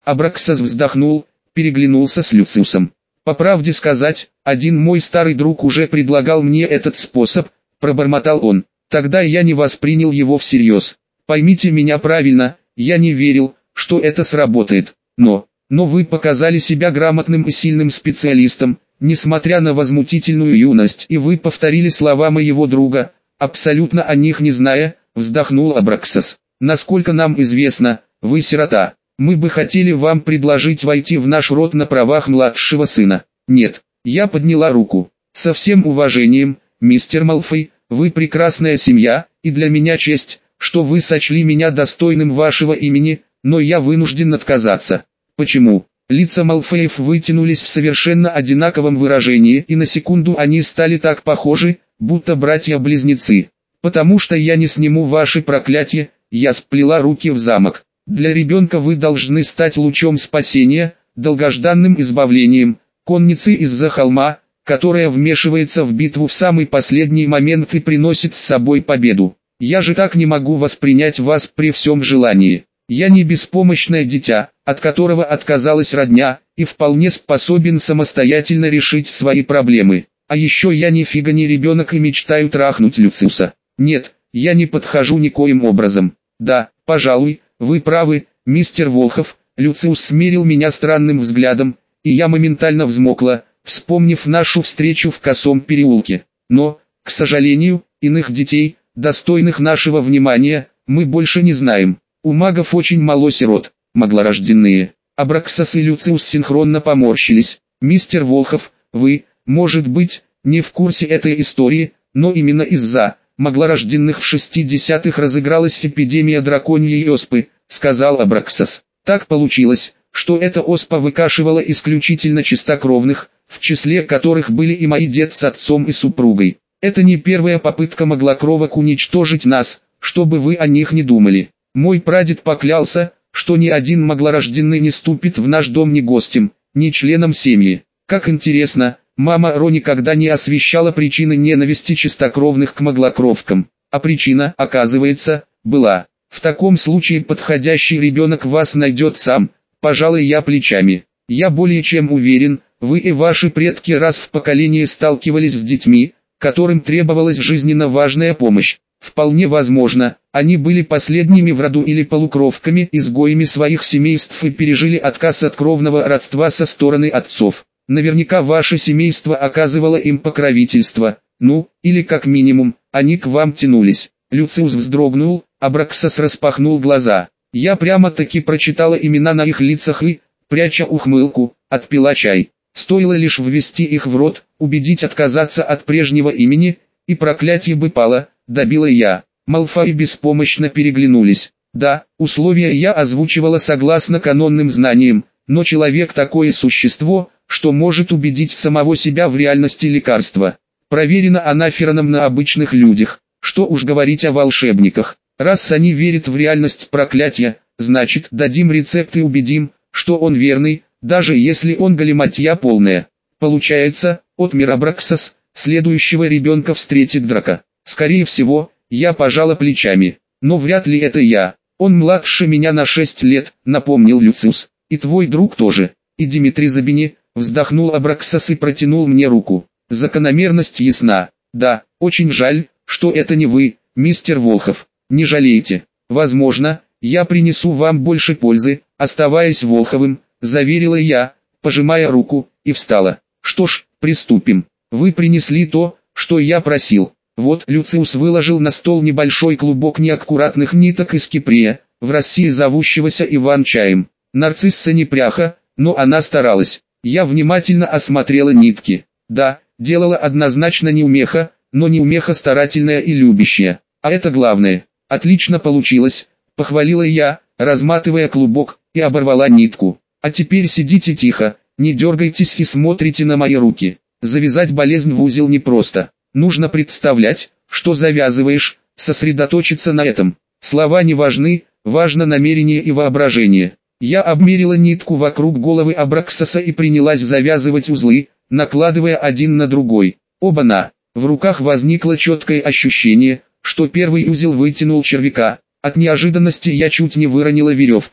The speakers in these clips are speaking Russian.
Абраксас вздохнул, переглянулся с Люциусом. «По правде сказать, один мой старый друг уже предлагал мне этот способ», — пробормотал он. «Тогда я не воспринял его всерьез. Поймите меня правильно, я не верил, что это сработает. Но вы показали себя грамотным и сильным специалистом, несмотря на возмутительную юность, и вы повторили слова моего друга, абсолютно о них не зная», — вздохнул Абраксас. «Насколько нам известно, вы сирота. Мы бы хотели вам предложить войти в наш род на правах младшего сына». «Нет». Я подняла руку. «Со всем уважением, мистер Малфой, вы прекрасная семья, и для меня честь, что вы сочли меня достойным вашего имени, но я вынужден отказаться». «Почему?» Лица Малфоев вытянулись в совершенно одинаковом выражении, и на секунду они стали так похожи, будто братья-близнецы. «Потому что я не сниму ваши проклятия», — я сплела руки в замок. «Для ребенка вы должны стать лучом спасения, долгожданным избавлением, конницей из-за холма, которая вмешивается в битву в самый последний момент и приносит с собой победу. Я же так не могу воспринять вас при всем желании. Я не беспомощное дитя, от которого отказалась родня, и вполне способен самостоятельно решить свои проблемы. А еще я нифига не ребенок и мечтаю трахнуть Люциуса. Нет, я не подхожу никоим образом. Да, пожалуй, вы правы, мистер Волхов». Люциус смерил меня странным взглядом, и я моментально взмокла, вспомнив нашу встречу в Косом переулке. «Но, к сожалению, иных детей, достойных нашего внимания, мы больше не знаем. У магов очень мало сирот, маглорожденные». Абраксас и Люциус синхронно поморщились. «Мистер Волхов, вы, может быть, не в курсе этой истории, но именно из-за маглорожденных в 60-х разыгралась эпидемия драконьей оспы», — сказал Абраксас. «Так получилось, что эта оспа выкашивала исключительно чистокровных, в числе которых были и мои дед с отцом и супругой. Это не первая попытка маглокровок уничтожить нас, чтобы вы о них не думали. Мой прадед поклялся, что ни один маглорожденный не ступит в наш дом ни гостем, ни членом семьи. Как интересно, мама Ро никогда не освещала причины ненависти чистокровных к маглокровкам, а причина, оказывается, была. В таком случае подходящий ребенок вас найдет сам». Пожалуй, я плечами. «Я более чем уверен, вы и ваши предки раз в поколении сталкивались с детьми, которым требовалась жизненно важная помощь. Вполне возможно, они были последними в роду или полукровками, изгоями своих семейств и пережили отказ от кровного родства со стороны отцов. Наверняка ваше семейство оказывало им покровительство, или как минимум, они к вам тянулись». Люциус вздрогнул, Абраксас распахнул глаза. Я прямо-таки прочитала имена на их лицах и, пряча ухмылку, отпила чай. Стоило лишь ввести их в рот, убедить отказаться от прежнего имени, и проклятие бы пало, добила я. Малфои беспомощно переглянулись. Да, условия я озвучивала согласно канонным знаниям, но человек такое существо, что может убедить самого себя в реальности лекарства. Проверено анафероном на обычных людях, что уж говорить о волшебниках. Раз они верят в реальность проклятия, значит дадим рецепт и убедим, что он верный, даже если он галиматья полная. Получается, отмер Абраксас, следующего ребенка встретит драка. Скорее всего, я пожала плечами. Но вряд ли это я. Он младше меня на 6 лет, напомнил Люциус. И твой друг тоже. И Димитрий Забини, вздохнул Абраксас и протянул мне руку. Закономерность ясна. Да, очень жаль, что это не вы, мистер Волхов. Не жалейте. Возможно, я принесу вам больше пользы, оставаясь Волховым, заверила я, пожимая руку, и встала. Что ж, приступим. Вы принесли то, что я просил. Вот, Люциус выложил на стол небольшой клубок неаккуратных ниток из кипрея, в России зовущегося Иван-чаем. Нарцисса не пряха, но она старалась. Я внимательно осмотрела нитки. Да, делала однозначно неумеха, но неумеха старательная и любящая. А это главное. «Отлично получилось», — похвалила я, разматывая клубок, и оборвала нитку. «А теперь сидите тихо, не дергайтесь и смотрите на мои руки. Завязать болезнь в узел непросто. Нужно представлять, что завязываешь, сосредоточиться на этом. Слова не важны, важно намерение и воображение». Я обмерила нитку вокруг головы Абраксаса и принялась завязывать узлы, накладывая один на другой. Оба-на! В руках возникло четкое ощущение, что первый узел вытянул червяка. От неожиданности я чуть не выронила веревку.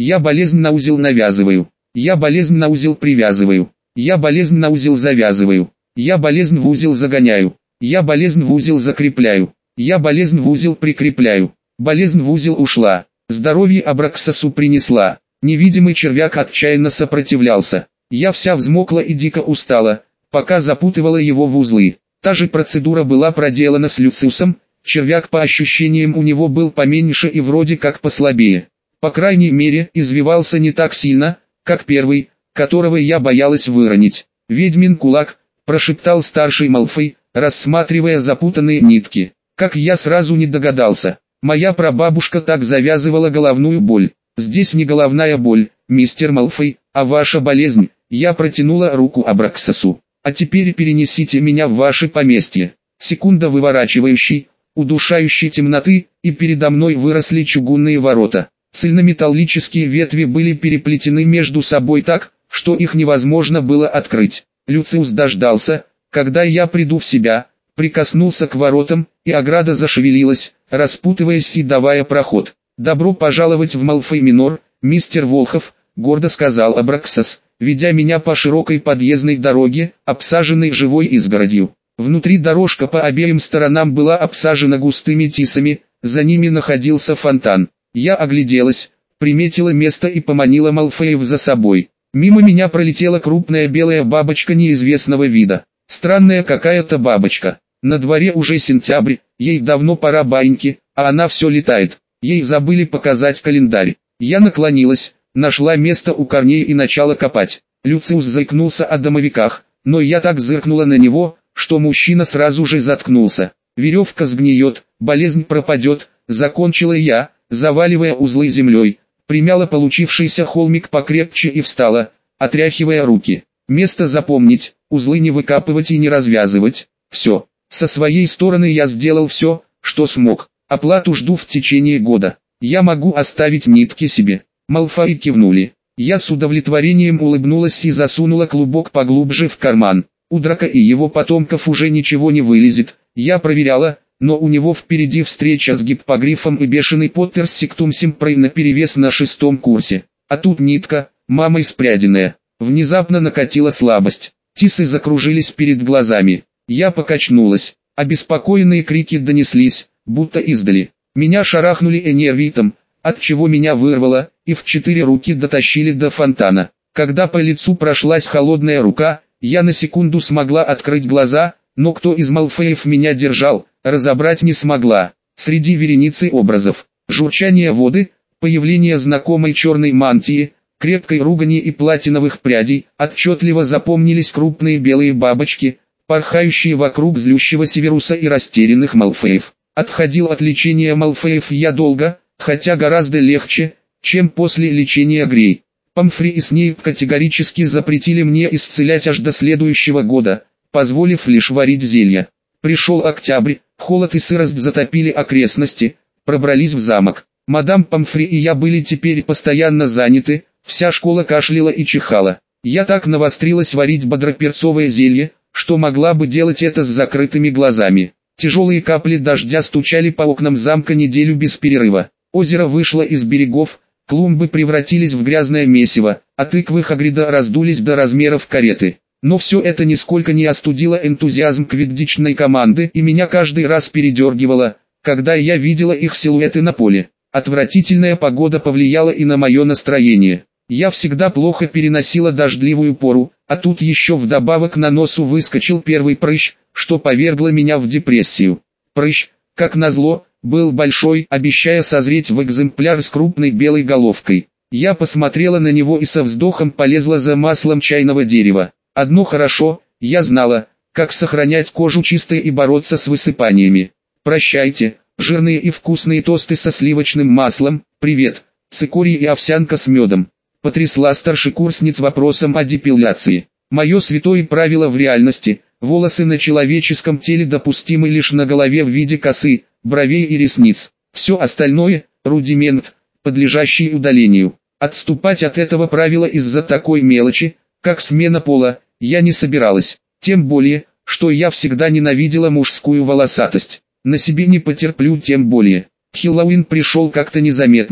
Я болезнь на узел навязываю. Я болезнь на узел привязываю. Я болезнь на узел завязываю. Я болезнь в узел загоняю. Я болезнь в узел закрепляю. Я болезнь в узел прикрепляю. Болезнь в узел ушла. Здоровье Абраксасу принесла. Невидимый червяк отчаянно сопротивлялся. Я вся взмокла и дико устала, пока запутывала его в узлы. Та же процедура была проделана с Люциусом. Червяк по ощущениям у него был поменьше и вроде как послабее. По крайней мере, извивался не так сильно, как первый, которого я боялась выронить. «Ведьмин кулак», — прошептал старший Малфой, рассматривая запутанные нитки. Как я сразу не догадался. Моя прабабушка так завязывала головную боль. Здесь не головная боль, мистер Малфой, а ваша болезнь. Я протянула руку Абраксасу. А теперь перенесите меня в ваше поместье. Секунда выворачивающей, удушающей темноты, и передо мной выросли чугунные ворота. Цельнометаллические ветви были переплетены между собой так, что их невозможно было открыть. Люциус дождался, когда я приду в себя, прикоснулся к воротам, и ограда зашевелилась, распутываясь и давая проход. «Добро пожаловать в Малфой Минор, мистер Волхов», — гордо сказал Абраксас, ведя меня по широкой подъездной дороге, обсаженной живой изгородью. Внутри дорожка по обеим сторонам была обсажена густыми тисами, за ними находился фонтан. Я огляделась, приметила место и поманила Малфоев за собой. Мимо меня пролетела крупная белая бабочка неизвестного вида. Странная какая-то бабочка. На дворе уже сентябрь, ей давно пора баньки, а она все летает. Ей забыли показать календарь. Я наклонилась, нашла место у корней и начала копать. Люциус заикнулся о домовиках, но я так зыркнула на него, что мужчина сразу же заткнулся. «Веревка сгниет, болезнь пропадет», — закончила я, заваливая узлы землей, примяла получившийся холмик покрепче и встала, отряхивая руки. Место запомнить, узлы не выкапывать и не развязывать. Все. Со своей стороны я сделал все, что смог. Оплату жду в течение года. Я могу оставить нитки себе. Малфои кивнули. Я с удовлетворением улыбнулась и засунула клубок поглубже в карман. У Драка и его потомков уже ничего не вылезет. Я проверяла, но у него впереди встреча с гиппогрифом и бешеный Поттер с сектумсимпрой наперевес на 6-м курсе. А тут нитка, мамой спряденная. Внезапно накатила слабость. Тисы закружились перед глазами. Я покачнулась. Обеспокоенные крики донеслись, будто издали. Меня шарахнули энервитом, отчего меня вырвало, и в 4 руки дотащили до фонтана. Когда по лицу прошлась холодная рука, я на секунду смогла открыть глаза, но кто из Малфоев меня держал, разобрать не смогла. Среди вереницы образов, журчание воды, появление знакомой черной мантии, крепкой ругани и платиновых прядей, отчетливо запомнились крупные белые бабочки, порхающие вокруг злющего Северуса и растерянных Малфоев. Отходил от лечения Малфоев я долго, хотя гораздо легче, чем после лечения Грей. Помфри и Снейп категорически запретили мне исцелять аж до следующего года, позволив лишь варить зелья. Пришел октябрь, холод и сырость затопили окрестности, пробрались в замок. Мадам Помфри и я были теперь постоянно заняты, вся школа кашляла и чихала. Я так навострилась варить бодроперцовое зелье, что могла бы делать это с закрытыми глазами. Тяжелые капли дождя стучали по окнам замка неделю без перерыва. Озеро вышло из берегов, клумбы превратились в грязное месиво, а тыквы Хагрида раздулись до размеров кареты. Но все это нисколько не остудило энтузиазм квиддичной команды и меня каждый раз передергивало, когда я видела их силуэты на поле. Отвратительная погода повлияла и на мое настроение. Я всегда плохо переносила дождливую пору, а тут еще вдобавок на носу выскочил первый прыщ, что повергло меня в депрессию. Прыщ, как назло, был большой, обещая созреть в экземпляр с крупной белой головкой. Я посмотрела на него и со вздохом полезла за маслом чайного дерева. Одно хорошо, я знала, как сохранять кожу чистой и бороться с высыпаниями. Прощайте, жирные и вкусные тосты со сливочным маслом, привет, цикорий и овсянка с медом. Потрясла старшекурсниц вопросом о депиляции. Мое святое правило в реальности, волосы на человеческом теле допустимы лишь на голове в виде косы, бровей и ресниц. Все остальное – рудимент, подлежащий удалению. Отступать от этого правила из-за такой мелочи, как смена пола, я не собиралась. Тем более, что я всегда ненавидела мужскую волосатость. На себе не потерплю тем более. Хэллоуин пришел как-то незаметно.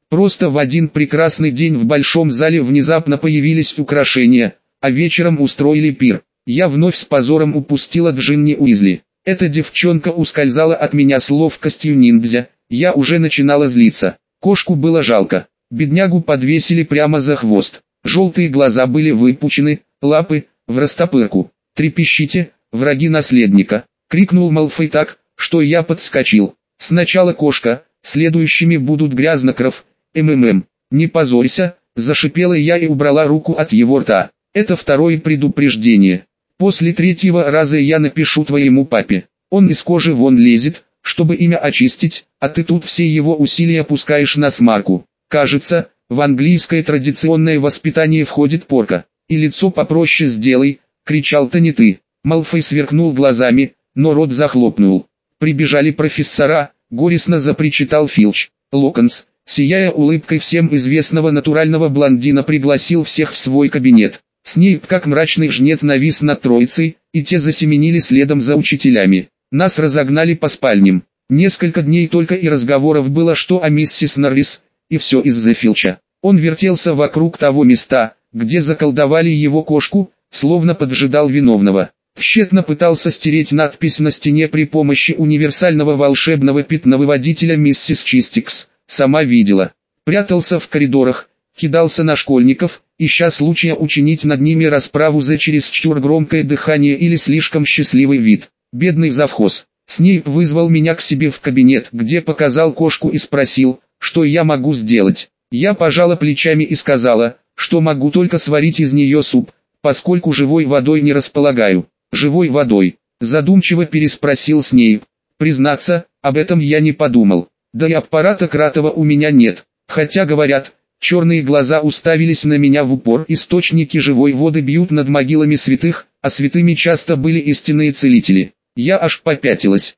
Просто в один прекрасный день в большом зале внезапно появились украшения, а вечером устроили пир. Я вновь с позором упустила Джинни Уизли. Эта девчонка ускользала от меня с ловкостью ниндзя, я уже начинала злиться. Кошку было жалко. Беднягу подвесили прямо за хвост. Желтые глаза были выпучены, лапы в растопырку. «Трепещите, враги наследника!» — крикнул Малфой так, что я подскочил. «Сначала кошка, следующими будут Грязнокров, МММ. Не позорься!» — зашипела я и убрала руку от его рта. «Это второе предупреждение. После третьего раза я напишу твоему папе. Он из кожи вон лезет, чтобы имя очистить, а ты тут все его усилия пускаешь на смарку. Кажется, в английское традиционное воспитание входит порка. И лицо попроще сделай!» — кричал-то не ты. Малфой сверкнул глазами, но рот захлопнул. Прибежали профессора, горестно запричитал Филч. Локонс, сияя улыбкой всем известного натурального блондина, пригласил всех в свой кабинет. Снейп как мрачный жнец навис над троицей, и те засеменили следом за учителями. Нас разогнали по спальням. Несколько дней только и разговоров было что о миссис Норрис, и все из-за Филча. Он вертелся вокруг того места, где заколдовали его кошку, словно поджидал виновного. Тщетно пытался стереть надпись на стене при помощи универсального волшебного пятновыводителя миссис Чистикс, сама видела. Прятался в коридорах, кидался на школьников, ища случая учинить над ними расправу за чересчур громкое дыхание или слишком счастливый вид. Бедный завхоз. Снейп вызвал меня к себе в кабинет, где показал кошку и спросил, что я могу сделать. Я пожала плечами и сказала, что могу только сварить из нее суп, поскольку живой водой не располагаю. «Живой водой?» — задумчиво переспросил Снейп. «Признаться, об этом я не подумал. Да и аппарата Кратова у меня нет. Хотя говорят, черные глаза уставились на меня в упор. Источники живой воды бьют над могилами святых, а святыми часто были истинные целители». Я аж попятилась.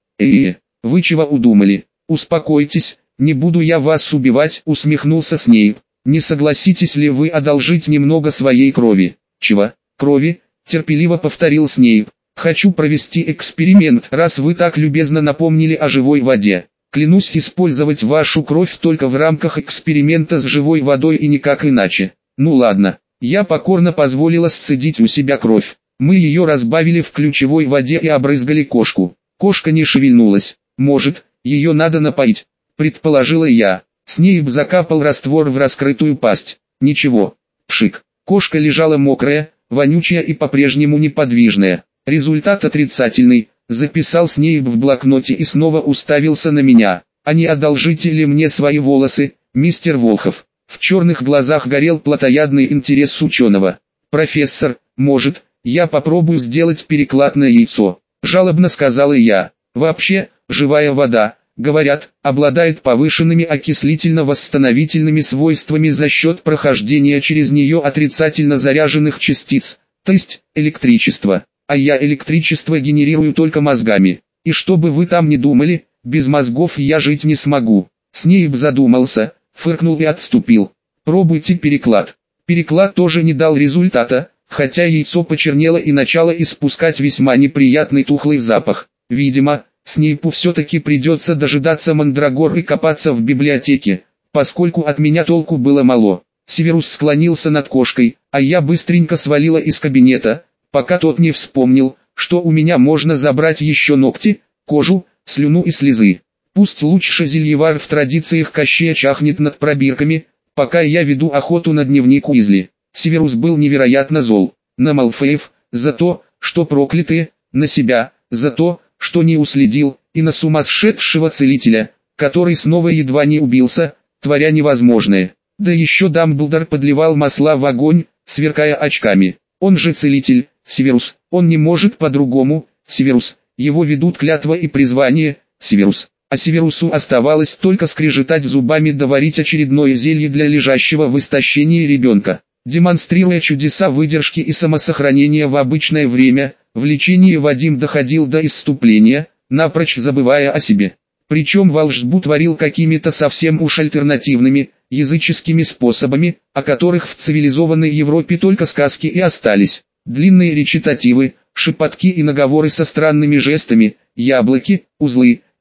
Вы чего удумали? Успокойтесь, не буду я вас убивать», — усмехнулся Снейп. «Не согласитесь ли вы одолжить немного своей крови?» «Чего? Крови?» — терпеливо повторил Снейп. «Хочу провести эксперимент, раз вы так любезно напомнили о живой воде. Клянусь использовать вашу кровь только в рамках эксперимента с живой водой и никак иначе». Ну ладно, я покорно позволила сцедить у себя кровь. Мы ее разбавили в ключевой воде и обрызгали кошку. Кошка не шевельнулась. «Может, ее надо напоить?» — предположила я. Снейп закапал раствор в раскрытую пасть. Ничего. Пшик. Кошка лежала мокрая, вонючая и по-прежнему неподвижная. «Результат отрицательный», — записал Снейп в блокноте и снова уставился на меня. «А не одолжите ли мне свои волосы, мистер Волхов?» В черных глазах горел плотоядный интерес ученого. «Профессор, может, я попробую сделать переклад на яйцо?» — жалобно сказала я. «Вообще, живая вода, говорят, обладает повышенными окислительно-восстановительными свойствами за счет прохождения через нее отрицательно заряженных частиц, то есть электричества. А я электричество генерирую только мозгами. И что бы вы там ни думали, без мозгов я жить не смогу». Снейп задумался, фыркнул и отступил. «Пробуйте переклад». Переклад тоже не дал результата, хотя яйцо почернело и начало испускать весьма неприятный тухлый запах. Видимо, Снейпу все-таки придется дожидаться мандрагор и копаться в библиотеке, поскольку от меня толку было мало. Северус склонился над кошкой, а я быстренько свалила из кабинета, пока тот не вспомнил, что у меня можно забрать еще ногти, кожу, слюну и слезы. Пусть лучше зельевар в традициях Кощея чахнет над пробирками, пока я веду охоту на дневник Уизли. Северус был невероятно зол. На Малфоев, за то, что проклятые, на себя, за то, что не уследил, и на сумасшедшего целителя, который снова едва не убился, творя невозможное. Да еще Дамблдор подливал масла в огонь, сверкая очками. Он же целитель, Северус, он не может по-другому, Северус, его ведут клятва и призвание, Северус. А Северусу оставалось только скрежетать зубами доварить очередное зелье для лежащего в истощении ребенка. Демонстрируя чудеса выдержки и самосохранения в обычное время, в лечении Вадим доходил до исступления, напрочь забывая о себе. Причем волшбу творил какими-то совсем уж альтернативными, языческими способами, о которых в цивилизованной Европе только сказки и остались. Длинные речитативы, шепотки и наговоры со странными жестами, яблоки, узлы,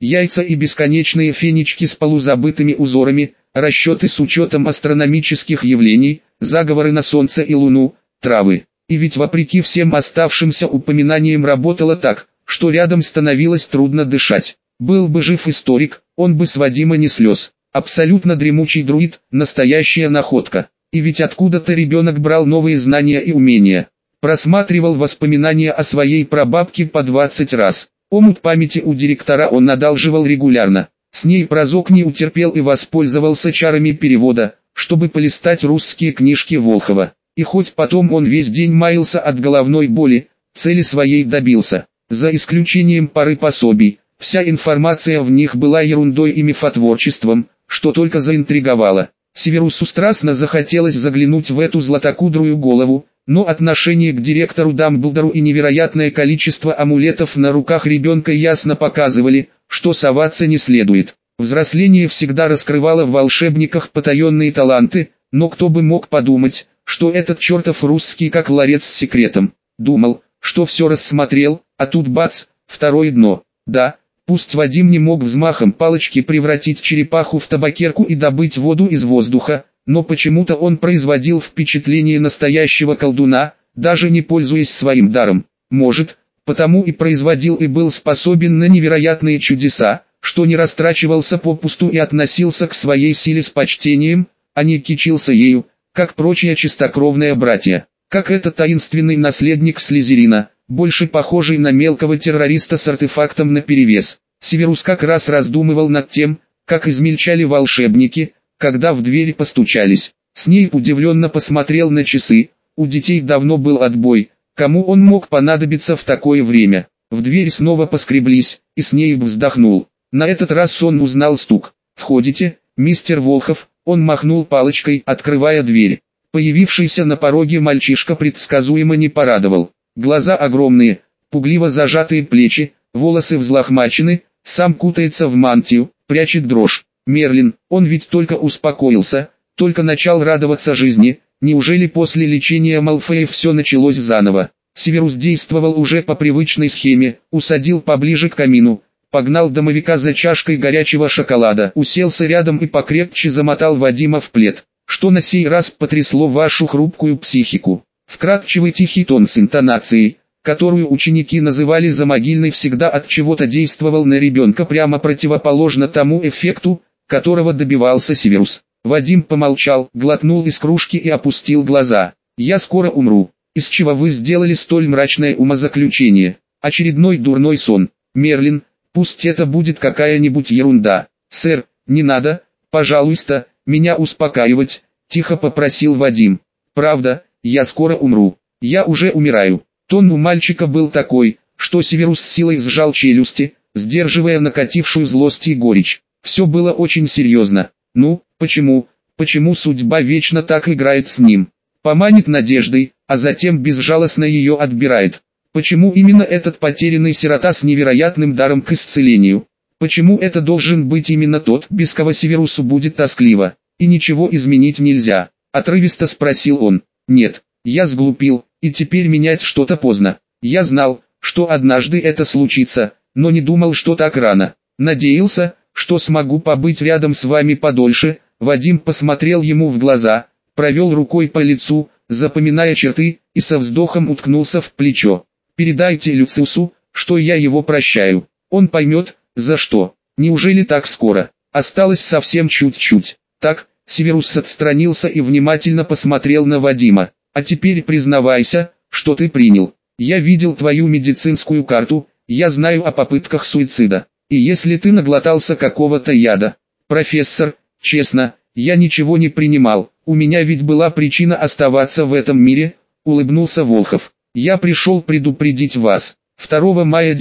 яйца и бесконечные фенечки с полузабытыми узорами, расчеты с учетом астрономических явлений, заговоры на Солнце и Луну, травы. И ведь вопреки всем оставшимся упоминаниям работало так, что рядом становилось трудно дышать. Был бы жив историк, он бы с Вадима не слез. Абсолютно дремучий друид, настоящая находка. И ведь откуда-то ребенок брал новые знания и умения. Просматривал воспоминания о своей прабабке по 20 раз. Омут памяти у директора он одалживал регулярно. С ней Прозок не утерпел и воспользовался чарами перевода, чтобы полистать русские книжки Волхова. И хоть потом он весь день маялся от головной боли, цели своей добился. За исключением пары пособий, вся информация в них была ерундой и мифотворчеством, что только заинтриговало. Северусу страстно захотелось заглянуть в эту златокудрую голову, но отношение к директору Дамблдору и невероятное количество амулетов на руках ребенка ясно показывали, что соваться не следует. Взросление всегда раскрывало в волшебниках потаенные таланты, но кто бы мог подумать, что этот чертов русский как ларец с секретом. Думал, что все рассмотрел, а тут бац, второе дно. Да, пусть Вадим не мог взмахом палочки превратить черепаху в табакерку и добыть воду из воздуха, но почему-то он производил впечатление настоящего колдуна, даже не пользуясь своим даром. Может, потому и производил и был способен на невероятные чудеса, что не растрачивался попусту и относился к своей силе с почтением, а не кичился ею, как прочие чистокровные братья. Как этот таинственный наследник Слизерина, больше похожий на мелкого террориста с артефактом наперевес. Северус как раз раздумывал над тем, как измельчали волшебники, когда в дверь постучались. Снейп удивленно посмотрел на часы, у детей давно был отбой, кому он мог понадобиться в такое время. В дверь снова поскреблись, и Снейп вздохнул. На этот раз он узнал стук. «Входите, мистер Волхов», он махнул палочкой, открывая дверь. Появившийся на пороге мальчишка предсказуемо не порадовал. Глаза огромные, пугливо зажатые плечи, волосы взлохмачены, сам кутается в мантию, прячет дрожь. Мерлин, он ведь только успокоился, только начал радоваться жизни, неужели после лечения Малфоя все началось заново? Северус действовал уже по привычной схеме, усадил поближе к камину, погнал домовика за чашкой горячего шоколада, уселся рядом и покрепче замотал Вадима в плед. Что на сей раз потрясло вашу хрупкую психику? Вкрадчивый тихий тон с интонацией, которую ученики называли замогильной, всегда от чего-то действовал на ребенка прямо противоположно тому эффекту, которого добивался Северус. Вадим помолчал, глотнул из кружки и опустил глаза. «Я скоро умру. Из чего вы сделали столь мрачное умозаключение? Очередной дурной сон. Мерлин, пусть это будет какая-нибудь ерунда. Сэр, не надо, пожалуйста, меня успокаивать», — тихо попросил Вадим. «Правда, я скоро умру. Я уже умираю». Тон у мальчика был такой, что Северус с силой сжал челюсти, сдерживая накатившую злость и горечь. Все было очень серьезно. Ну, почему судьба вечно так играет с ним? Поманит надеждой, а затем безжалостно ее отбирает. Почему именно этот потерянный сирота с невероятным даром к исцелению? Почему это должен быть именно тот, без кого Северусу будет тоскливо, и ничего изменить нельзя? Отрывисто спросил он. Нет, я сглупил, и теперь менять что-то поздно. Я знал, что однажды это случится, но не думал, что так рано. Надеялся, что смогу побыть рядом с вами подольше. Вадим посмотрел ему в глаза, провел рукой по лицу, запоминая черты, и со вздохом уткнулся в плечо. Передайте Люциусу, что я его прощаю. Он поймет, за что. Неужели так скоро? Осталось совсем чуть-чуть. Так, Северус отстранился и внимательно посмотрел на Вадима. А теперь признавайся, что ты принял. Я видел твою медицинскую карту, я знаю о попытках суицида. И если ты наглотался какого-то яда. Профессор, честно, я ничего не принимал. У меня ведь была причина оставаться в этом мире, улыбнулся Волхов. Я пришел предупредить вас. 2 мая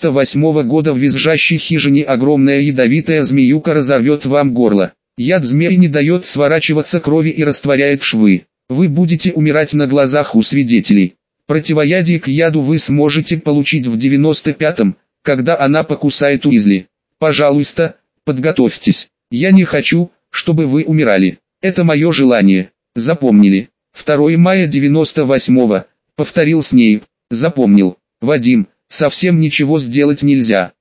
98 года в визжащей хижине огромная ядовитая змеюка разорвет вам горло. Яд змеи не дает сворачиваться крови и растворяет швы. Вы будете умирать на глазах у свидетелей. Противоядие к яду вы сможете получить в 95-м, когда она покусает Уизли. Пожалуйста, подготовьтесь. Я не хочу, чтобы вы умирали. Это мое желание. Запомнили? 2 мая 98-го, повторил Снейп. Запомнил. Вадим, совсем ничего сделать нельзя.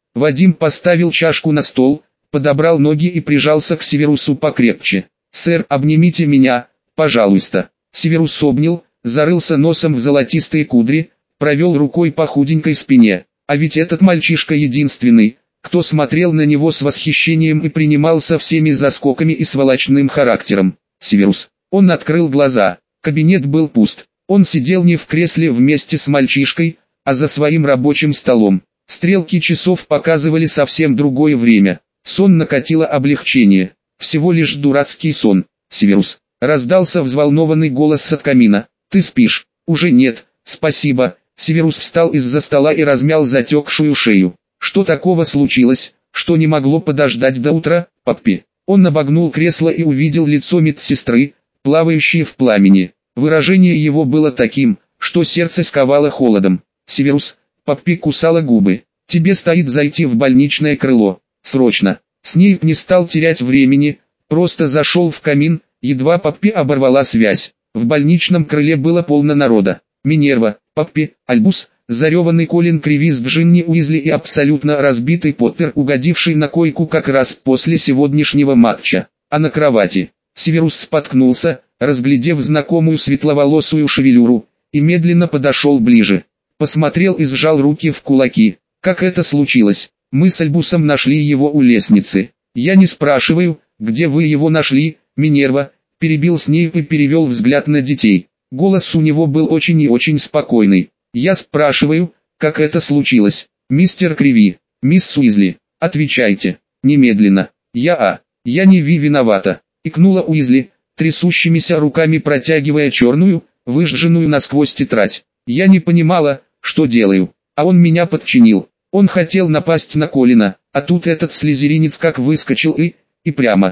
Вадим поставил чашку на стол, подобрал ноги и прижался к Северусу покрепче. «Сэр, обнимите меня, пожалуйста». Северус обнял, зарылся носом в золотистые кудри, провел рукой по худенькой спине. А ведь этот мальчишка единственный, кто смотрел на него с восхищением и принимался всеми заскоками и сволочным характером. Северус. Он открыл глаза. Кабинет был пуст. Он сидел не в кресле вместе с мальчишкой, а за своим рабочим столом. Стрелки часов показывали совсем другое время. Сон накатило облегчение. Всего лишь дурацкий сон. «Северус», — раздался взволнованный голос от камина. «Ты спишь?» «Уже нет, спасибо». Северус встал из-за стола и размял затекшую шею. «Что такого случилось, что не могло подождать до утра, паппи?» Он обогнул кресло и увидел лицо медсестры, плавающее в пламени. Выражение его было таким, что сердце сковало холодом. «Северус», — паппи кусала губы, — «тебе стоит зайти в больничное крыло. Срочно». Снейп не стал терять времени, просто зашел в камин, едва паппи оборвала связь. В больничном крыле было полно народа. Минерва, паппи, Альбус, зареванный Колин Кривис, Джинни Уизли и абсолютно разбитый Поттер, угодивший на койку как раз после сегодняшнего матча. А на кровати Северус споткнулся, разглядев знакомую светловолосую шевелюру, и медленно подошел ближе. Посмотрел и сжал руки в кулаки. Как это случилось? Мы с Альбусом нашли его у лестницы. Я не спрашиваю, где вы его нашли, Минерва, перебил Снейп и перевел взгляд на детей. Голос у него был очень и очень спокойный. Я спрашиваю, как это случилось, мистер Криви, мисс Уизли, отвечайте, немедленно. Я не виновата, икнула Уизли, трясущимися руками протягивая черную, выжженную насквозь тетрадь. Я не понимала, что делаю, а он меня подчинил. Он хотел напасть на Колина, а тут этот слизеринец как выскочил и прямо.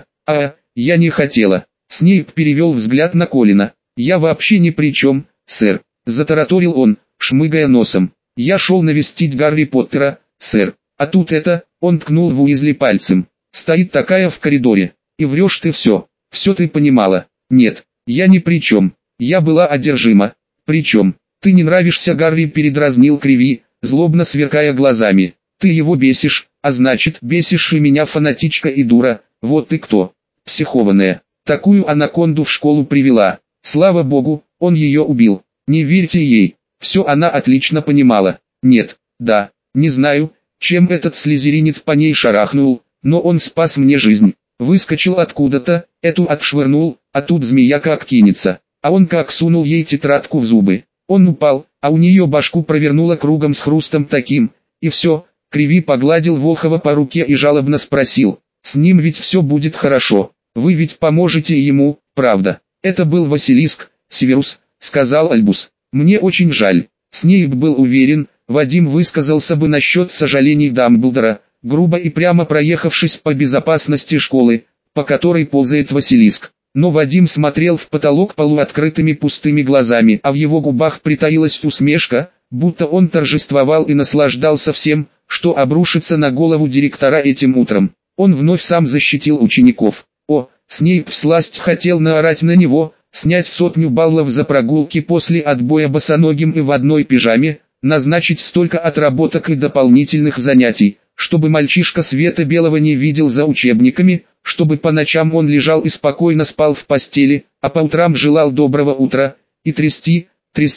Я не хотела. Снейп перевел взгляд на Колина. Я вообще ни при чем, сэр, затараторил он, шмыгая носом. Я шел навестить Гарри Поттера, сэр, а тут он ткнул в Уизли пальцем. Стоит такая в коридоре, и врешь ты все ты понимала. Нет, я ни при чем, я была одержима. Причем, ты не нравишься Гарри, передразнил Криви, злобно сверкая глазами. Ты его бесишь, а значит бесишь и меня, фанатичка и дура. Вот ты кто, психованная. Такую анаконду в школу привела. Слава богу, он ее убил. Не верьте ей, все она отлично понимала. Нет, да, не знаю, чем этот слизеринец по ней шарахнул, но он спас мне жизнь. Выскочил откуда-то, эту отшвырнул, а тут змея как кинется. А он как сунул ей тетрадку в зубы. Он упал, а у нее башку провернуло кругом с хрустом таким, и все. Криви погладил Волхова по руке и жалобно спросил, с ним ведь все будет хорошо, вы ведь поможете ему, правда? Это был Василиск, Северус, сказал Альбус. Мне очень жаль. Снейп был уверен, Вадим высказался бы насчет сожалений Дамблдора, грубо и прямо проехавшись по безопасности школы, по которой ползает Василиск. Но Вадим смотрел в потолок полуоткрытыми пустыми глазами, а в его губах притаилась усмешка, будто он торжествовал и наслаждался всем, что обрушится на голову директора этим утром. Он вновь сам защитил учеников. Снейп всласть хотел наорать на него, снять 100 баллов за прогулки после отбоя босоногим и в одной пижаме, назначить столько отработок и дополнительных занятий, чтобы мальчишка света белого не видел за учебниками, чтобы по ночам он лежал и спокойно спал в постели, а по утрам желал доброго утра, и трясти.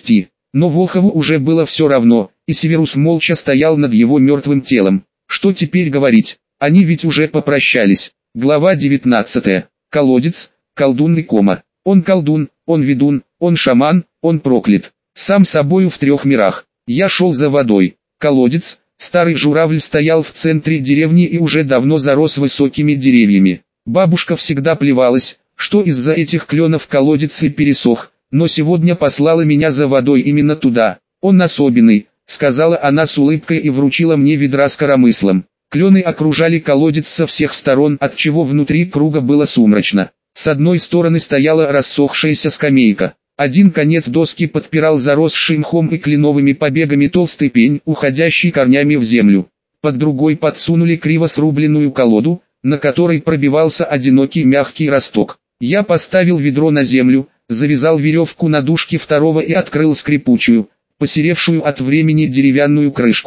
Но Волхову уже было все равно, и Северус молча стоял над его мертвым телом. Что теперь говорить? Они ведь уже попрощались. Глава 19. Колодец, колдун и кома. Он колдун, он ведун, он шаман, он проклят. Сам собою в 3 мирах. Я шел за водой. Колодец, старый журавль стоял в центре деревни и уже давно зарос высокими деревьями. Бабушка всегда плевалась, что из-за этих кленов колодец и пересох, но сегодня послала меня за водой именно туда. Он особенный, сказала она с улыбкой и вручила мне ведра с коромыслом. Клены окружали колодец со всех сторон, отчего внутри круга было сумрачно. С одной стороны стояла рассохшаяся скамейка. Один конец доски подпирал заросший мхом и кленовыми побегами толстый пень, уходящий корнями в землю. Под другой подсунули криво срубленную колоду, на которой пробивался одинокий мягкий росток. Я поставил ведро на землю, завязал веревку на дужке второго и открыл скрипучую, посеревшую от времени деревянную крышку.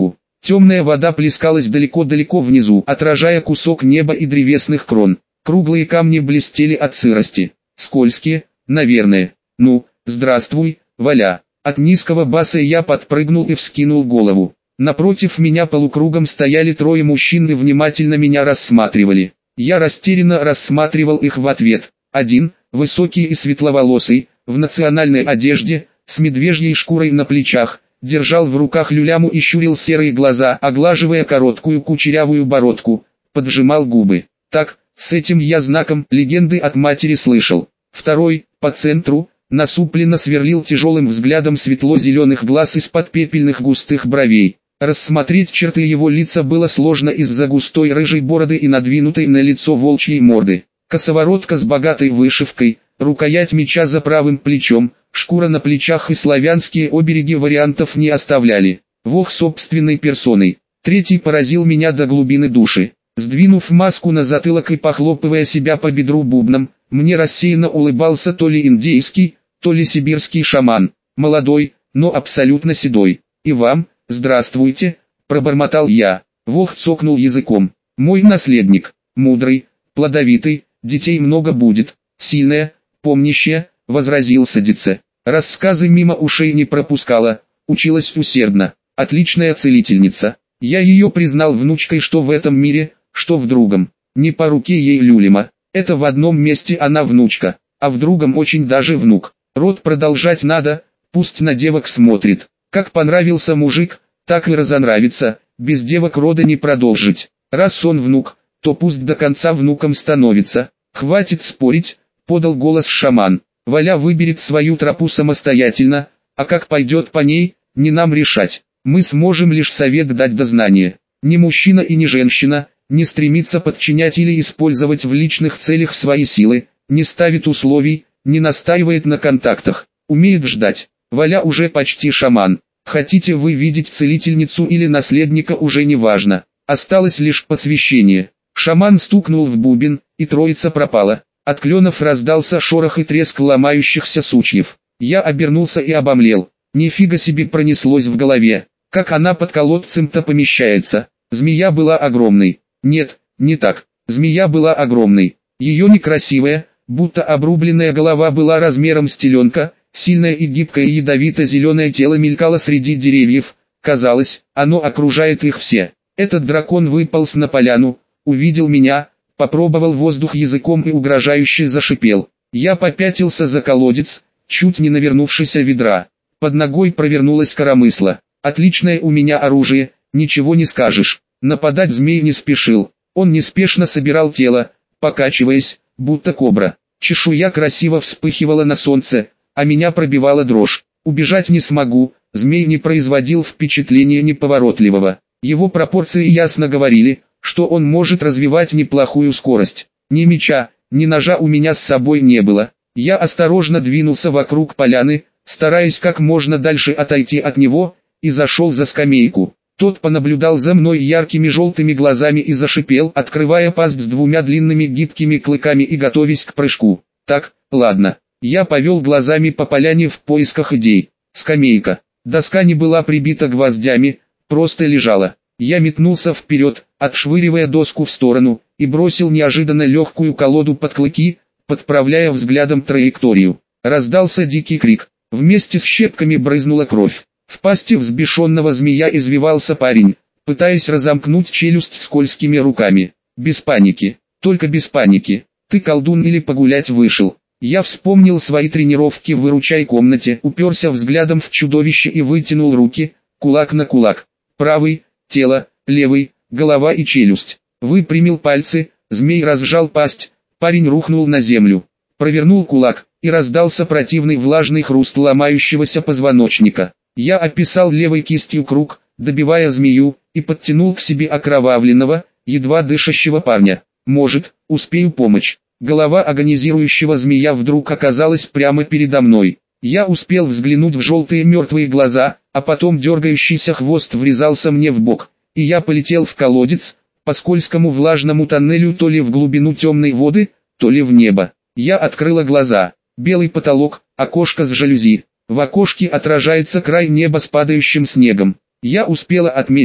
Темная вода плескалась далеко-далеко внизу, отражая кусок неба и древесных крон. Круглые камни блестели от сырости. Скользкие, наверное. Ну, здравствуй, Валя. От низкого баса я подпрыгнул и вскинул голову. Напротив меня полукругом стояли трое мужчин и внимательно меня рассматривали. Я растерянно рассматривал их в ответ. Один, высокий и светловолосый, в национальной одежде, с медвежьей шкурой на плечах, держал в руках люляму и щурил серые глаза, оглаживая короткую кучерявую бородку, поджимал губы. Так, с этим я знаком легенды от матери слышал. Второй, по центру, насупленно сверлил тяжелым взглядом светло-зеленых глаз из-под пепельных густых бровей. Рассмотреть черты его лица было сложно из-за густой рыжей бороды и надвинутой на лицо волчьей морды. Косоворотка с богатой вышивкой, рукоять меча за правым плечом, шкура на плечах и славянские обереги вариантов не оставляли. Вох собственной персоной. Третий поразил меня до глубины души. Сдвинув маску на затылок и похлопывая себя по бедру бубном, мне рассеянно улыбался то ли индейский, то ли сибирский шаман. Молодой, но абсолютно седой. «И вам, здравствуйте», — пробормотал я. Вох цокнул языком. «Мой наследник, мудрый, плодовитый, детей много будет, сильная, помнящая», — возразил садице. Рассказы мимо ушей не пропускала, училась усердно. Отличная целительница. Я ее признал внучкой что в этом мире, что в другом. Не по руке ей люлема. Это в одном месте она внучка, а в другом очень даже внук. Род продолжать надо, пусть на девок смотрит. Как понравился мужик, так и разонравится, без девок рода не продолжить. Раз он внук, то пусть до конца внуком становится. Хватит спорить, подал голос шаман. Валя выберет свою тропу самостоятельно, а как пойдет по ней, не нам решать. Мы сможем лишь совет дать до знания. Ни мужчина и ни женщина не стремится подчинять или использовать в личных целях свои силы, не ставит условий, не настаивает на контактах, умеет ждать. Валя уже почти шаман. Хотите вы видеть целительницу или наследника уже не важно. Осталось лишь посвящение. Шаман стукнул в бубен, и троица пропала. От кленов раздался шорох и треск ломающихся сучьев. Я обернулся и обомлел. Нифига себе пронеслось в голове. Как она под колодцем-то помещается? Змея была огромной. Нет, не так. Змея была огромной. Ее некрасивая, будто обрубленная голова была размером с теленка, сильное и гибкое ядовито-зеленое тело мелькало среди деревьев. Казалось, оно окружает их все. Этот дракон выполз на поляну, увидел меня, попробовал воздух языком и угрожающе зашипел. Я попятился за колодец, чуть не навернувшись о ведра. Под ногой провернулась коромысла. Отличное у меня оружие, ничего не скажешь. Нападать змей не спешил. Он неспешно собирал тело, покачиваясь, будто кобра. Чешуя красиво вспыхивала на солнце, а меня пробивала дрожь. Убежать не смогу, змей не производил впечатления неповоротливого. Его пропорции ясно говорили, что он может развивать неплохую скорость. Ни меча, ни ножа у меня с собой не было. Я осторожно двинулся вокруг поляны, стараясь как можно дальше отойти от него, и зашел за скамейку. Тот понаблюдал за мной яркими желтыми глазами и зашипел, открывая пасть с двумя длинными гибкими клыками и готовясь к прыжку. Так, ладно. Я повел глазами по поляне в поисках идей. Скамейка. Доска не была прибита гвоздями, просто лежала. Я метнулся вперед, отшвыривая доску в сторону, и бросил неожиданно легкую колоду под клыки, подправляя взглядом траекторию. Раздался дикий крик. Вместе с щепками брызнула кровь. В пасти взбешенного змея извивался парень, пытаясь разомкнуть челюсть скользкими руками. Без паники, только без паники. Ты колдун или погулять вышел? Я вспомнил свои тренировки в выручай комнате, уперся взглядом в чудовище и вытянул руки, кулак на кулак. Правый, тело, левый, голова и челюсть. Выпрямил пальцы, змей разжал пасть, парень рухнул на землю. Провернул кулак, и раздался противный влажный хруст ломающегося позвоночника. Я описал левой кистью круг, добивая змею, и подтянул к себе окровавленного, едва дышащего парня. Может, успею помочь. Голова агонизирующего змея вдруг оказалась прямо передо мной. Я успел взглянуть в желтые мертвые глаза, а потом дергающийся хвост врезался мне в бок, и я полетел в колодец, по скользкому влажному тоннелю то ли в глубину темной воды, то ли в небо. Я открыла глаза. Белый потолок, окошко с жалюзи. В окошке отражается край неба с падающим снегом. Я успела отметить,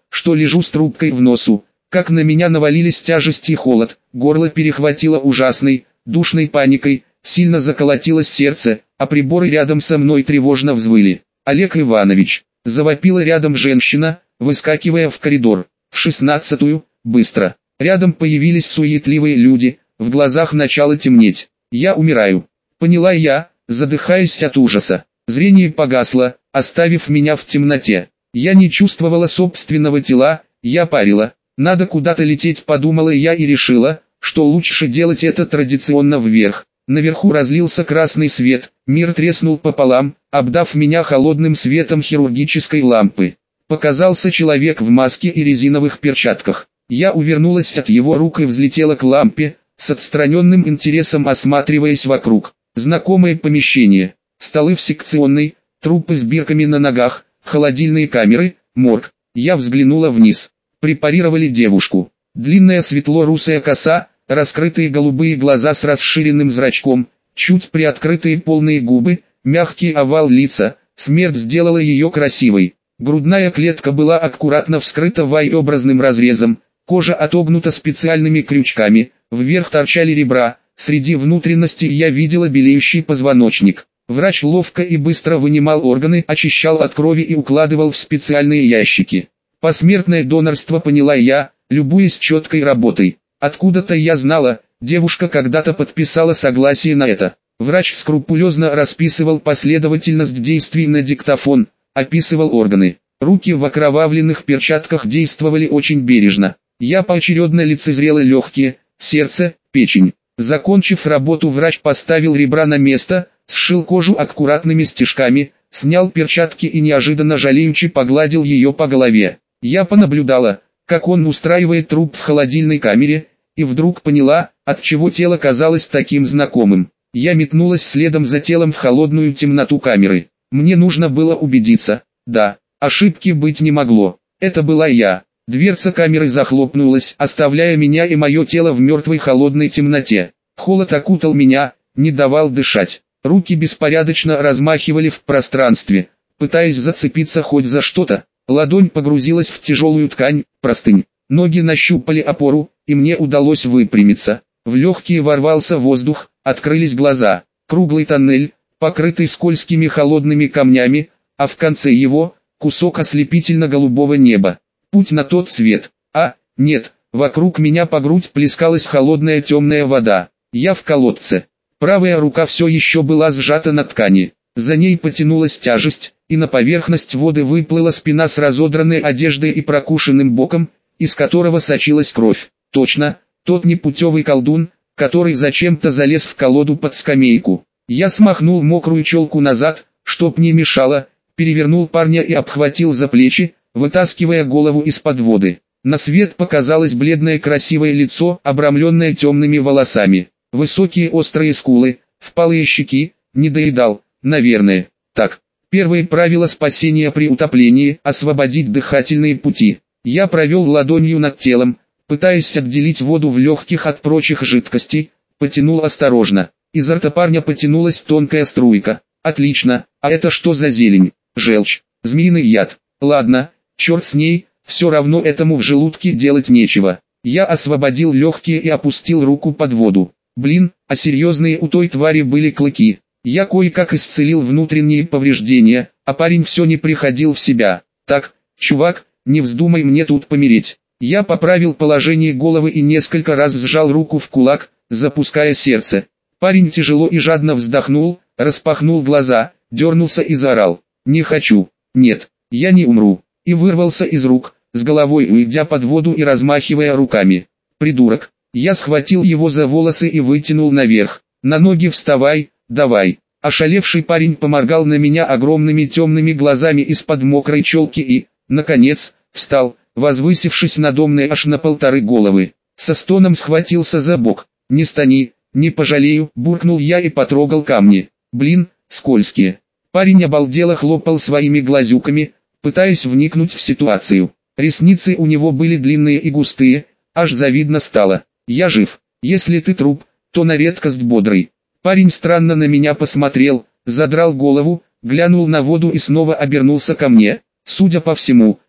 что лежу с трубкой в носу, как на меня навалились тяжесть и холод, горло перехватило ужасной, душной паникой, сильно заколотилось сердце, а приборы рядом со мной тревожно взвыли. «Олег Иванович!» — завопила рядом женщина, выскакивая в коридор. «В 16-ю, быстро!» Рядом появились суетливые люди, в глазах начало темнеть. «Я умираю!» — поняла я, задыхаясь от ужаса. Зрение погасло, оставив меня в темноте. Я не чувствовала собственного тела, я парила. Надо куда-то лететь, подумала я и решила, что лучше делать это традиционно вверх. Наверху разлился красный свет, мир треснул пополам, обдав меня холодным светом хирургической лампы. Показался человек в маске и резиновых перчатках. Я увернулась от его рук и взлетела к лампе, с отстраненным интересом осматриваясь вокруг. Знакомое помещение, столы в секционной, трупы с бирками на ногах, холодильные камеры, морг. Я взглянула вниз. Препарировали девушку. Длинная светло-русая коса, раскрытые голубые глаза с расширенным зрачком, чуть приоткрытые полные губы, мягкий овал лица. Смерть сделала ее красивой. Грудная клетка была аккуратно вскрыта Y-образным разрезом, кожа отогнута специальными крючками, вверх торчали ребра, среди внутренностей я видела белеющий позвоночник. Врач ловко и быстро вынимал органы, очищал от крови и укладывал в специальные ящики. Посмертное донорство, поняла я, любуясь четкой работой. Откуда-то я знала, девушка когда-то подписала согласие на это. Врач скрупулезно расписывал последовательность действий на диктофон, описывал органы. Руки в окровавленных перчатках действовали очень бережно. Я поочередно лицезрела легкие, сердце, печень. Закончив работу, врач поставил ребра на место, сшил кожу аккуратными стежками, снял перчатки и неожиданно жалеючи погладил ее по голове. Я понаблюдала, как он устраивает труп в холодильной камере, и вдруг поняла, отчего тело казалось таким знакомым. Я метнулась следом за телом в холодную темноту камеры. Мне нужно было убедиться. Да, ошибки быть не могло. Это была я. Дверца камеры захлопнулась, оставляя меня и мое тело в мертвой холодной темноте. Холод окутал меня, не давал дышать. Руки беспорядочно размахивали в пространстве, пытаясь зацепиться хоть за что-то. Ладонь погрузилась в тяжелую ткань, простынь. Ноги нащупали опору, и мне удалось выпрямиться. В легкие ворвался воздух, открылись глаза. Круглый тоннель, покрытый скользкими холодными камнями, а в конце его – кусок ослепительно-голубого неба. Путь на тот свет. Нет, вокруг меня по грудь плескалась холодная темная вода. Я в колодце. Правая рука все еще была сжата на ткани. За ней потянулась тяжесть, и на поверхность воды выплыла спина с разодранной одеждой и прокушенным боком, из которого сочилась кровь. Точно, тот непутевый колдун, который зачем-то залез в колоду под скамейку. Я смахнул мокрую челку назад, чтоб не мешало, перевернул парня и обхватил за плечи, вытаскивая голову из-под воды. На свет показалось бледное красивое лицо, обрамленное темными волосами. Высокие острые скулы, впалые щеки, не доедал, наверное. Так, первое правило спасения при утоплении – освободить дыхательные пути. Я провел ладонью над телом, пытаясь отделить воду в легких от прочих жидкостей, потянул осторожно. Изо рта парня потянулась тонкая струйка. Отлично, а это что за зелень? Желчь, змеиный яд. Ладно, черт с ней, все равно этому в желудке делать нечего. Я освободил легкие и опустил руку под воду. Блин, а серьезные у той твари были клыки. Я кое-как исцелил внутренние повреждения, а парень все не приходил в себя. Так, чувак, не вздумай мне тут помереть. Я поправил положение головы и несколько раз сжал руку в кулак, запуская сердце. Парень тяжело и жадно вздохнул, распахнул глаза, дернулся и заорал. Не хочу, нет, я не умру. И вырвался из рук, с головой уйдя под воду и размахивая руками. Придурок. Я схватил его за волосы и вытянул наверх. На ноги вставай, давай. Ошалевший парень поморгал на меня огромными темными глазами из-под мокрой челки и, наконец, встал, возвысившись надо мной аж на 1,5 головы. Со стоном схватился за бок. Не стани, не пожалею, буркнул я и потрогал камни. Блин, скользкие. Парень обалдело хлопал своими глазюками, пытаясь вникнуть в ситуацию. Ресницы у него были длинные и густые, аж завидно стало. Я жив. Если ты труп, то на редкость бодрый. Парень странно на меня посмотрел, задрал голову, глянул на воду и снова обернулся ко мне. Судя по всему,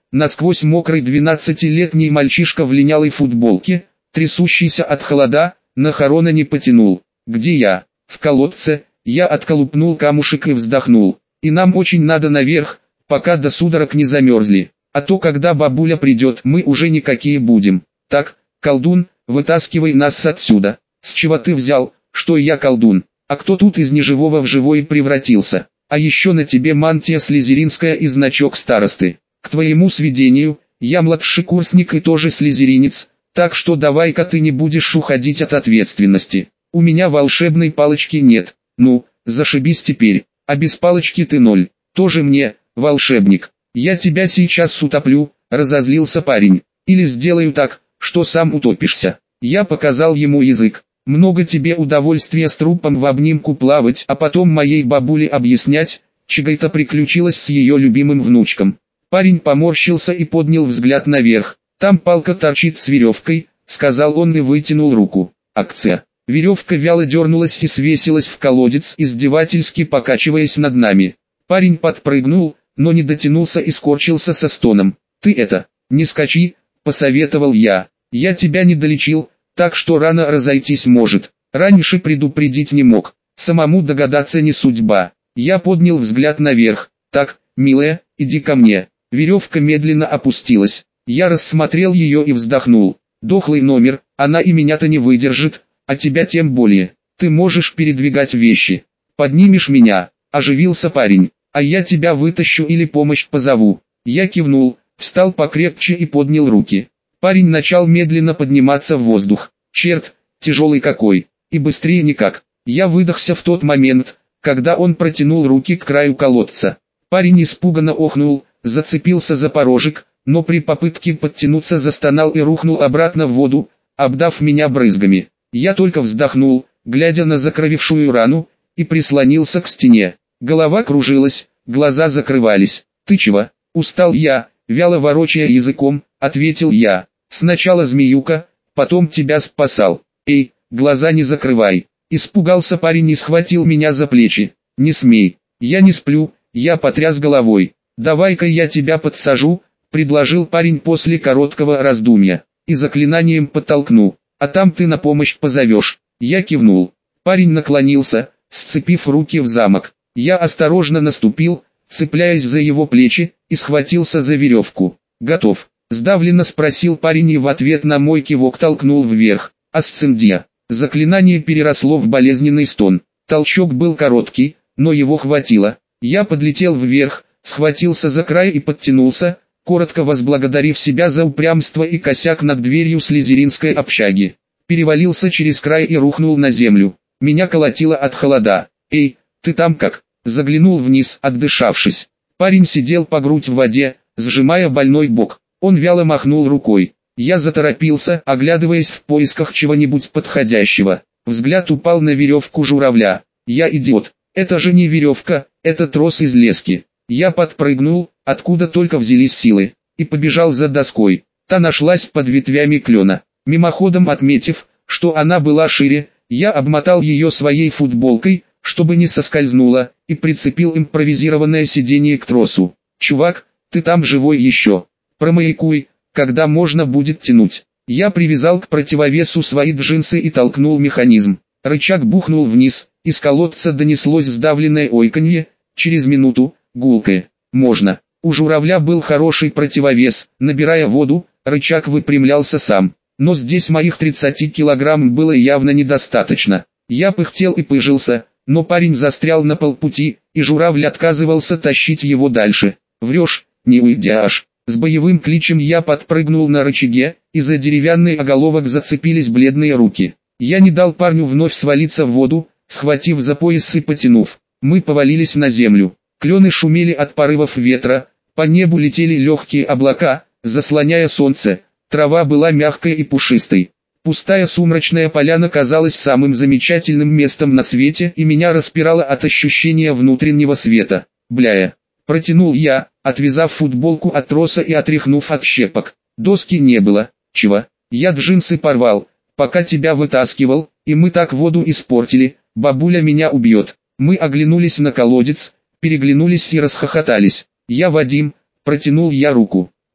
насквозь мокрый 12-летний мальчишка в линялой футболке, трясущийся от холода, на хорона не потянул. Где я? В колодце. Я отколупнул камушек и вздохнул. И нам очень надо наверх, пока до судорог не замерзли. А то когда бабуля придет, мы уже никакие будем. Так, колдун, вытаскивай нас отсюда. С чего ты взял, что я колдун? А кто тут из неживого в живое превратился? А еще на тебе мантия слизеринская и значок старосты. К твоему сведению, я младший курсник и тоже слизеринец, так что давай-ка ты не будешь уходить от ответственности. У меня волшебной палочки нет. Ну, зашибись теперь. А без палочки ты ноль. Тоже мне, волшебник. Я тебя сейчас утоплю, разозлился парень. Или сделаю так, что сам утопишься. Я показал ему язык. Много тебе удовольствия с трупом в обнимку плавать, а потом моей бабуле объяснять, чего это приключилось с ее любимым внучком. Парень поморщился и поднял взгляд наверх. Там палка торчит с веревкой, сказал он и вытянул руку. Акция. Веревка вяло дернулась и свесилась в колодец, издевательски покачиваясь над нами. Парень подпрыгнул, но не дотянулся и скорчился со стоном. «Ты это, не скачи», — посоветовал я. «Я тебя не долечил, так что рано разойтись может. Раньше предупредить не мог. Самому догадаться не судьба». Я поднял взгляд наверх. «Так, милая, иди ко мне». Веревка медленно опустилась. Я рассмотрел ее и вздохнул. «Дохлый номер, она и меня-то не выдержит, а тебя тем более. Ты можешь передвигать вещи. Поднимешь меня?» Оживился парень. «А я тебя вытащу или помощь позову». Я кивнул, встал покрепче и поднял руки. Парень начал медленно подниматься в воздух. Черт, тяжелый какой, и быстрее никак. Я выдохся в тот момент, когда он протянул руки к краю колодца. Парень испуганно охнул, зацепился за порожек, но при попытке подтянуться застонал и рухнул обратно в воду, обдав меня брызгами. Я только вздохнул, глядя на закровившую рану, и прислонился к стене. Голова кружилась, глаза закрывались. «Ты чего?» «Устал я», вяло ворочая языком, ответил я. «Сначала змеюка, потом тебя спасал». «Эй, глаза не закрывай». Испугался парень и схватил меня за плечи. «Не смей, я не сплю», я потряс головой. «Давай-ка я тебя подсажу», предложил парень после короткого раздумья. И заклинанием подтолкну. «А там ты на помощь позовешь». Я кивнул. Парень наклонился, сцепив руки в замок. Я осторожно наступил, цепляясь за его плечи, и схватился за веревку. «Готов?» — сдавленно спросил парень и в ответ на мой кивок толкнул вверх. «Асцендия». Заклинание переросло в болезненный стон. Толчок был короткий, но его хватило. Я подлетел вверх, схватился за край и подтянулся, коротко возблагодарив себя за упрямство и косяк над дверью слизеринской общаги. Перевалился через край и рухнул на землю. Меня колотило от холода. «Эй, ты там как?» Заглянул вниз, отдышавшись. Парень сидел по грудь в воде, сжимая больной бок. Он вяло махнул рукой. Я заторопился, оглядываясь в поисках чего-нибудь подходящего. Взгляд упал на веревку журавля. Я идиот. Это же не веревка, это трос из лески. Я подпрыгнул, откуда только взялись силы, и побежал за доской. Та нашлась под ветвями клена. Мимоходом отметив, что она была шире, я обмотал ее своей футболкой, чтобы не соскользнула, и прицепил импровизированное сиденье к тросу. «Чувак, ты там живой еще? Промаякуй, когда можно будет тянуть». Я привязал к противовесу свои джинсы и толкнул механизм. Рычаг бухнул вниз, из колодца донеслось сдавленное ойканье, через минуту — гулкое. «Можно». У журавля был хороший противовес, набирая воду, рычаг выпрямлялся сам. Но здесь моих 30 килограмм было явно недостаточно. Я пыхтел и пыжился, но парень застрял на полпути, и журавль отказывался тащить его дальше. «Врешь, не уйдешь». С боевым кличем я подпрыгнул на рычаге, и за деревянный оголовок зацепились бледные руки. Я не дал парню вновь свалиться в воду, схватив за пояс и потянув. Мы повалились на землю. Клены шумели от порывов ветра, по небу летели легкие облака, заслоняя солнце. Трава была мягкой и пушистой. Пустая сумрачная поляна казалась самым замечательным местом на свете, и меня распирало от ощущения внутреннего света. «Бляя!» — протянул я, отвязав футболку от троса и отряхнув от щепок. Доски не было. «Чего?» «Я джинсы порвал, пока тебя вытаскивал, и мы так воду испортили, бабуля меня убьет». Мы оглянулись на колодец, переглянулись и расхохотались. «Я Вадим», — протянул я руку.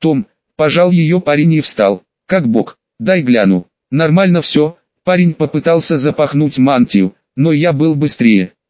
Том, пожал ее парень и встал. Как бог, дай гляну. Нормально все. Парень попытался запахнуть мантию, но я был быстрее.